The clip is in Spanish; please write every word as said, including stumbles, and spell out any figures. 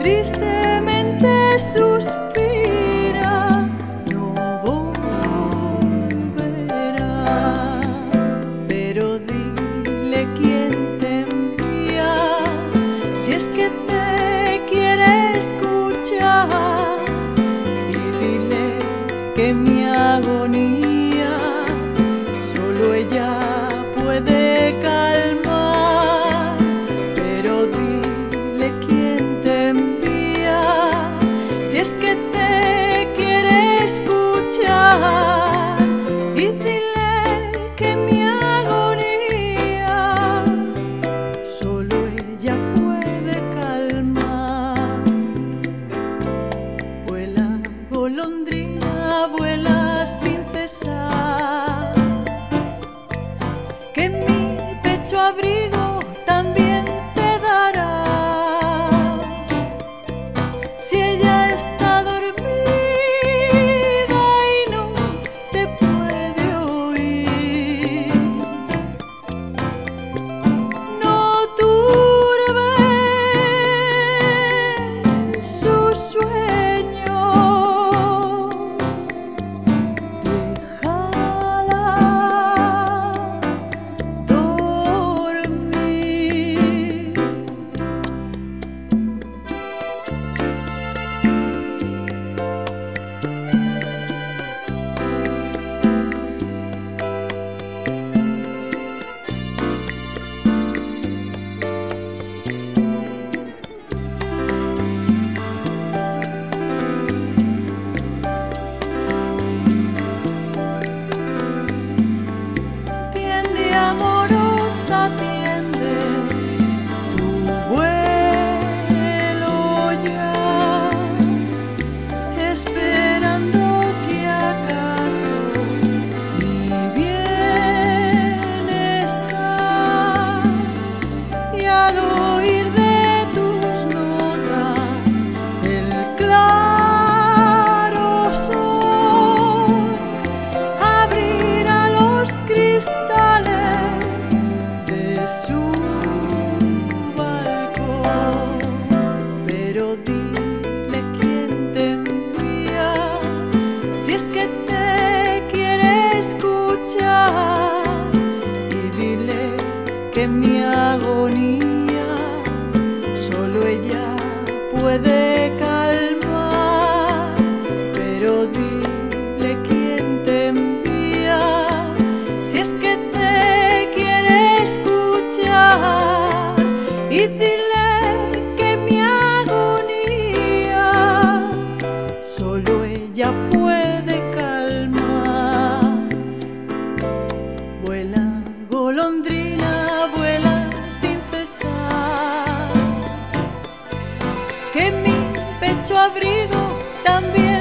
tristemente suspira, no volverá. Pero dile quién te envía, si es que te quiere escuchar, y dile que mi agonía solo ella puede calmar. Pero dile quién te envía, si es que te quiere escuchar, y dile que mi agonía solo ella puede calmar. Vuela, golondrina, vuela sin cesar, que mi pecho abrigo también te dará. Si ella está dormida y no te puede oír, no turbes sus sueños, déjala dormir. Tiende, amorosa, tiende tu vuelo ya, esperando que acaso mi bienestar, y al oír de tus notas el claro sol abrirá los cristales de su balcón. Pero dile quién te envía, si es que te quiere escuchar, y dile que mi agonía solo ella puede calmar. Pero dile quién te envía, si es que te quiere escuchar, y dile que mi agonía solo ella puede calmar. Vuela, golondrina, vuela sin cesar, que mi pecho abrigo también